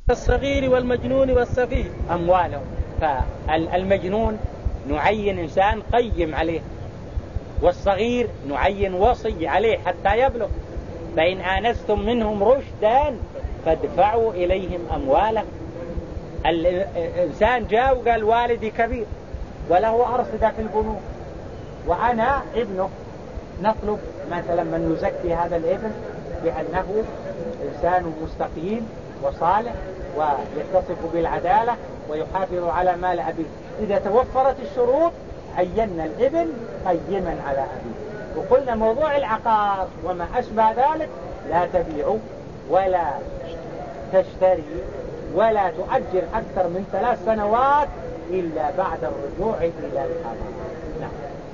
الصغير والمجنون والسفيه أموالهم. فالمجنون نعين إنسان قيم عليه، والصغير نعين وصي عليه حتى يبلغ. فإن آنستم منهم رشدا فادفعوا إليهم أموالهم. الإنسان جاء وقال والدي كبير وله أرصدة في البنوك وأنا ابنه، نطلب مثلا من يزكي هذا الابن بأنه إنسان مستقيم وصالح ويتصف بالعدالة ويحافظ على مال أبيه. إذا توفرت الشروط عينا الابن قيما على أبيه. وقلنا موضوع العقار وما أشبه ذلك لا تبيع ولا تشتري ولا تؤجر أكثر من 3 سنوات إلا بعد الرجوع إلى القضاء. نعم.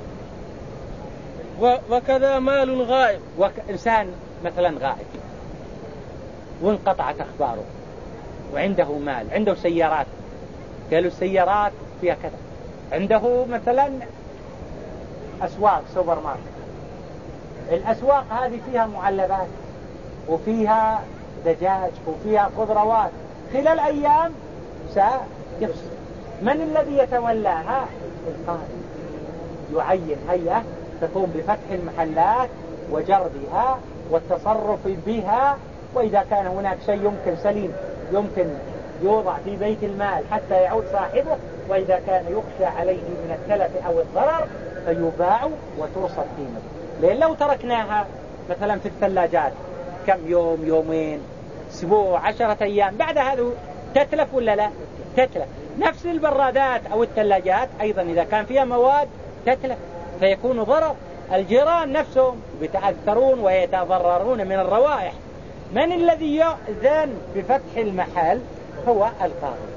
وكذا مال الغائب. إنسان مثلا غائب وانقطعت أخباره وعنده مال، عنده سيارات، قالوا السيارات فيها كذا، عنده مثلا أسواق سوبر ماركت، الأسواق هذه فيها معلبات وفيها دجاج وفيها خضروات، خلال أيام سيفصل. من الذي يتولاها؟ القاضي. يعين هيئة تقوم بفتح المحلات وجردها والتصرف بها، وإذا كان هناك شيء يمكن سليم يمكن يوضع في بيت المال حتى يعود صاحبه، وإذا كان يخشى عليه من التلف أو الضرر فيباع وتوصل قيمته. لأن لو تركناها مثلا في الثلاجات كم يوم، يومين، أسبوع، 10 أيام، بعد هذا تتلف ولا لا؟ تتلف. نفس البرادات أو الثلاجات أيضا إذا كان فيها مواد تتلف فيكون ضرر. الجيران نفسهم يتأثرون ويتضررون من الروائح. من الذي يؤذن بفتح المحل؟ هو القاضي.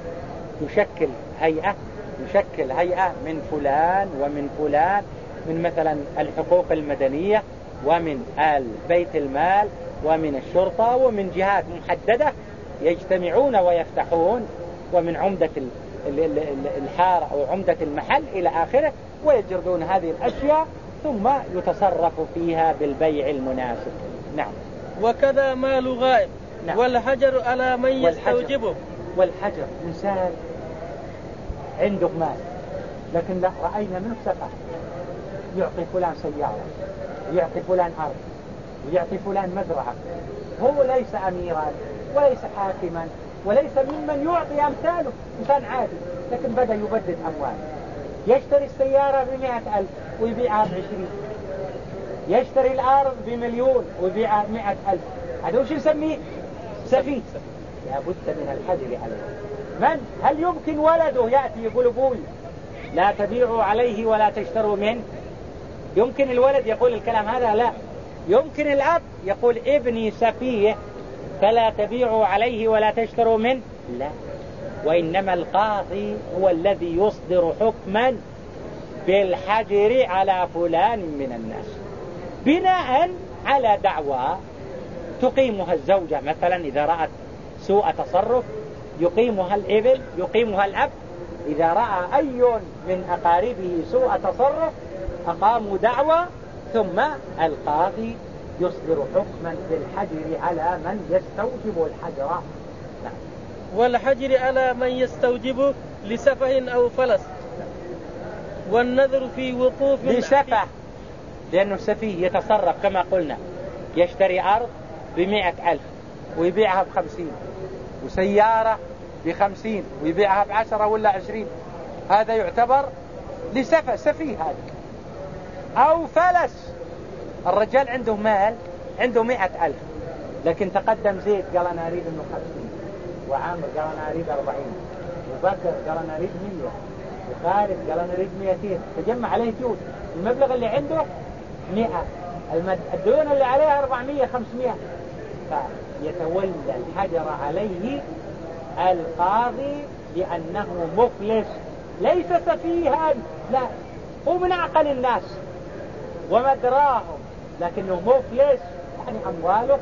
يشكل هيئة من فلان ومن فلان، من مثلا الحقوق المدنية ومن بيت المال ومن الشرطة ومن جهات محددة، يجتمعون ويفتحون، ومن عمدة الحارة أو عمدة المحل إلى آخره، ويجردون هذه الأشياء ثم يتصرف فيها بالبيع المناسب. نعم. وكذا مال غائب. نعم. والحجر على من يستوجبه. والحجر إنسان عنده مال لكن لا رأينا منه سفه، يعطي فلان سيارة ويعطي فلان أرض ويعطي فلان مزرعة، هو ليس أميرا وليس حاكما وليس ممن يعطي أمثاله، إنسان عادي لكن بدأ يبدد أموال. يشتري السيارة ب100,000 ويبيعها ب20، يشتري الأرض ب1,000,000 ويبيعها ب100,000. هذا وش نسميه؟ سفيه. لابد من الحجر عليه. هل يمكن ولده يأتي يقول أبوي لا تبيعوا عليه ولا تشتروا منه؟ يمكن الولد يقول الكلام هذا؟ لا. يمكن الأب يقول ابني سفيه فلا تبيعوا عليه ولا تشتروا منه؟ لا. وإنما القاضي هو الذي يصدر حكما بالحجر على فلان من الناس بناء على دعوى تقيمها الزوجة. مثلا إذا رأت سوء تصرف يقيمها الابن، يقيمها الأب. إذا رأى أي من أقاربه سوء تصرف أقاموا دعوى، ثم القاضي يصدر حكما بالحجر على من يستوجب الحجر. نعم. والحجر على من يستوجبه لسفه أو فلس. والنذر في وقوف لسفه، لأنه سفيه يتصرف كما قلنا، يشتري أرض ب100,000 ويبيعها ب50، وسيارة ب50 ويبيعها ب10 ولا 20. هذا يعتبر لسفه، سفيه هذا. أو فلس، الرجال عنده مال، عنده 100,000 لكن تقدم زيد قال أنا أريد منه 50، وعامر قال أنا أريد 40، وبكر قال أنا أريد 100، وخالد قال أنا أريد 200. تجمع عليه جود، المبلغ اللي عنده 100، الديون اللي عليها 400 500. فيتولى الحجر عليه القاضي لأنه مفلس، ليس سفيها، لا، هو من أعقل الناس ومدراهم، لكنه مفلس، يعني أمواله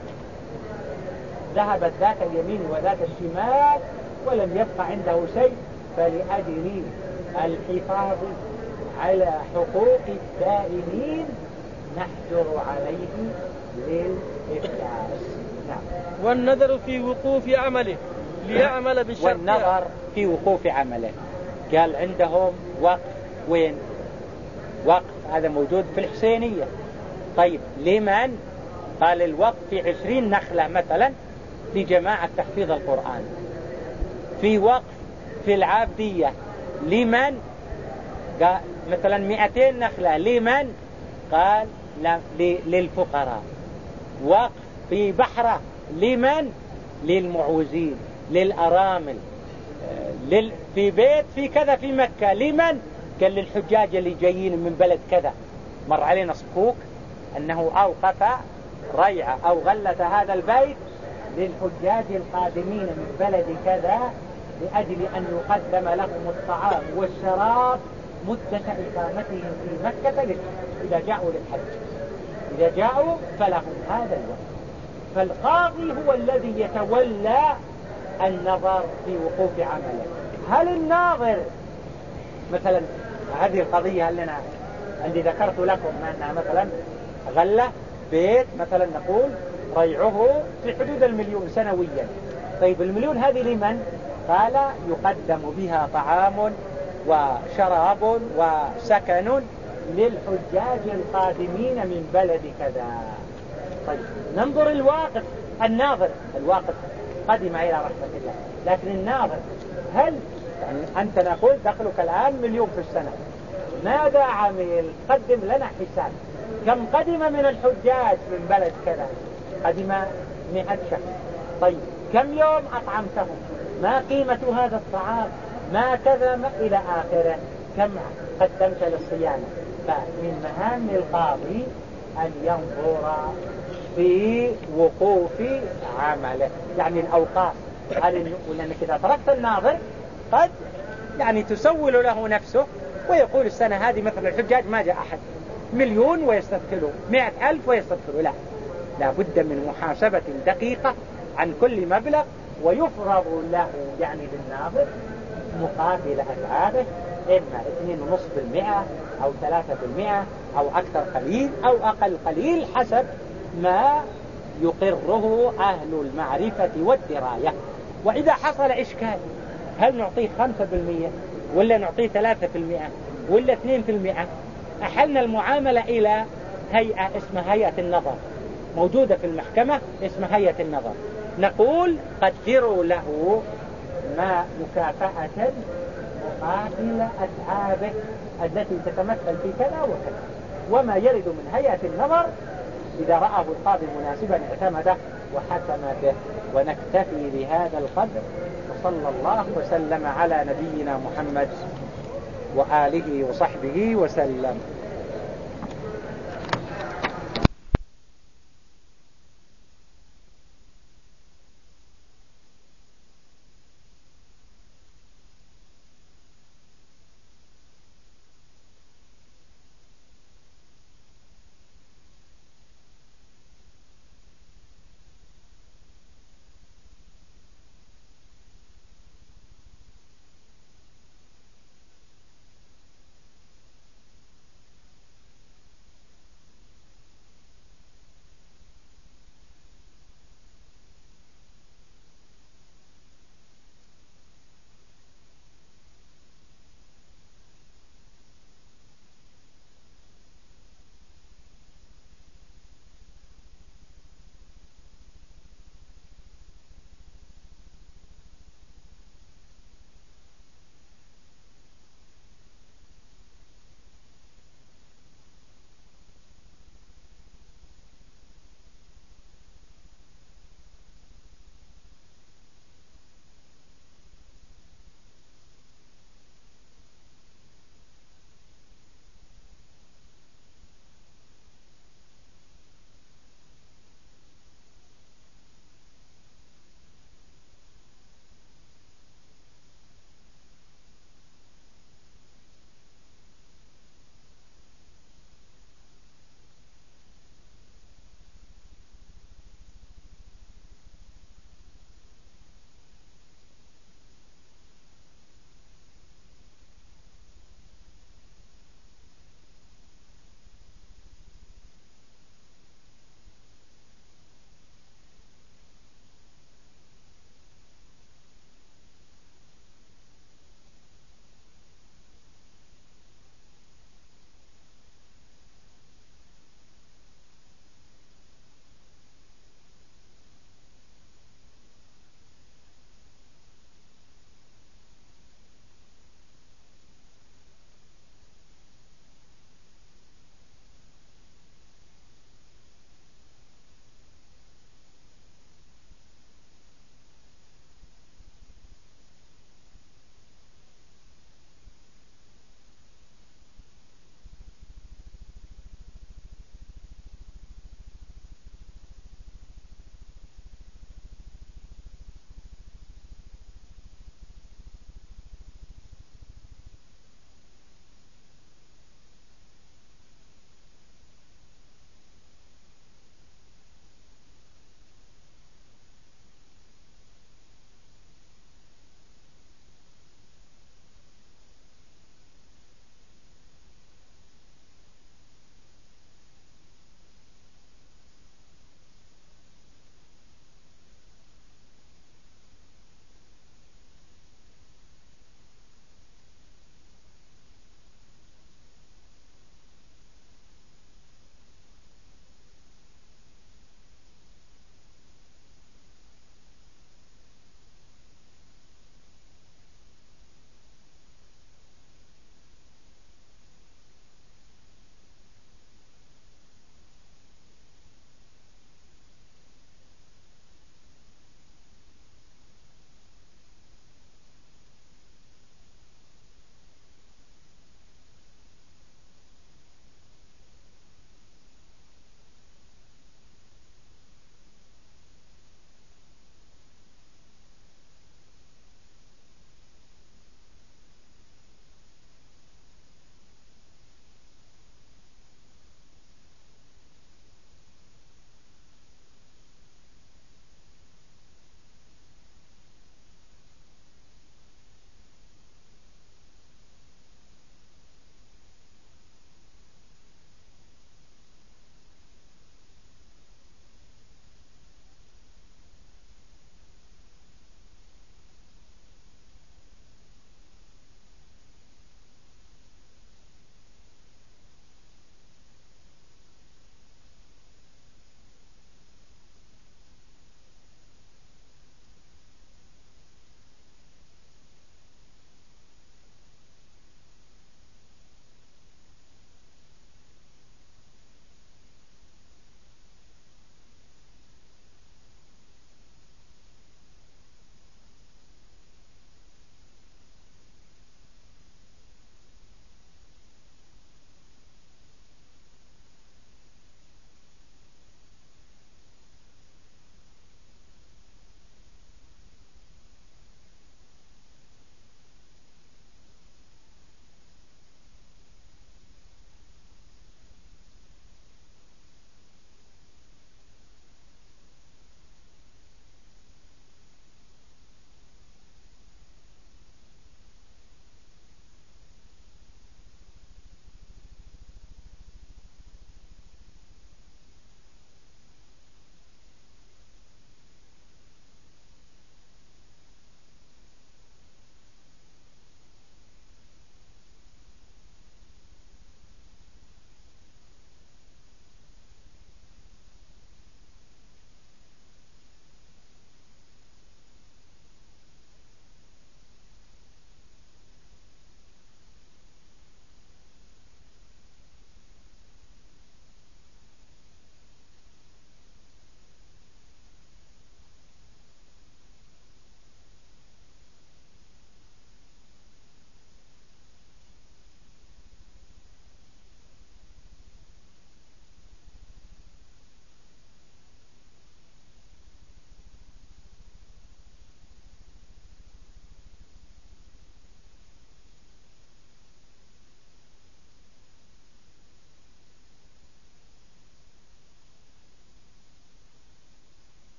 ذهبت ذات اليمين وذات الشمال ولم يبقى عنده شيء. فلأجل الحفاظ على حقوق الدائنين نحجر عليه للإفلاس. نعم. والنذر في وقوف عمله. ليعمل بشرطها. والنظر في وقوف عمله. قال عندهم وقف وين؟ وقف هذا موجود في الحسينية. طيب لمن؟ قال الوقف في 20 نخلة مثلا لجماعة تحفيظ القرآن. في وقف في العابدية لمن؟ قال مثلا 200 نخلة لمن؟ قال للفقراء. وقف في بحرة لمن؟ للمعوزين للأرامل. في بيت في كذا في مكة لمن؟ قال للحجاج اللي جايين من بلد كذا. مر علينا صكوك أنه أوقف ريعة أو غلة هذا البيت للحجاج القادمين من بلد كذا لأجل أن يقدم لهم الطعام والشراب مدة إقامتهم في مكة إذا جاءوا للحج. إذا جاءوا فلهم هذا الوقت. فالقاضي هو الذي يتولى النظر في وقوف عمله. هل الناظر مثلا هذه القضية هل لنا عندي ذكرت لكم أنها مثلا غلة بيت مثلا نقول ريعه في حدود 1,000,000 سنويا. طيب 1,000,000 هذه لمن؟ قال يقدم بها طعام وشراب وسكن للحجاج القادمين من بلد كذا. طيب ننظر الواقف الناظر. الواقف قدم إلى رحمة الله، لكن الناظر هل يعني أنت نقول دخلك الآن 1,000,000 في السنة، ماذا عمل؟ قدم لنا حساب كم قدم من الحجاج من بلد كذا؟ قدم 100 شخص. طيب كم يوم أطعمتهم؟ ما قيمة هذا الطعام؟ ما كذا ما إلى آخره. كم قدمت للصيانة؟ فمن مهام القاضي أن ينظر في وقوف عمله، يعني الأوقاف. لأنك إذا تركت الناظر قد يعني تسول له نفسه ويقول السنة هذه مثلا الحجاج ما جاء أحد، 1,000,000 ويستدخلوا 100,000 ويستدخلوا. لا بد من محاسبة دقيقة عن كل مبلغ، ويفرض له يعني للناظر مقابل أتعابه إما 2.5% أو 3% أو أكثر قليل أو أقل قليل حسب ما يقره أهل المعرفة والدراية. وإذا حصل إشكال هل نعطيه 5% ولا نعطيه 3% ولا 2%؟ أحلنا المعاملة إلى هيئة اسمها هيئة النظر موجودة في المحكمة، اسمها هيئة النظر. نقول قدروا له ما مكافأة مقابل أتعابه التي تتمثل في كذا وكذا. وما يرد من هيئة النظر إذا رأه القاضي مناسبا اعتمده وحكم به. ونكتفي بهذا القدر، وصلى الله وسلم على نبينا محمد وآله وصحبه وسلم.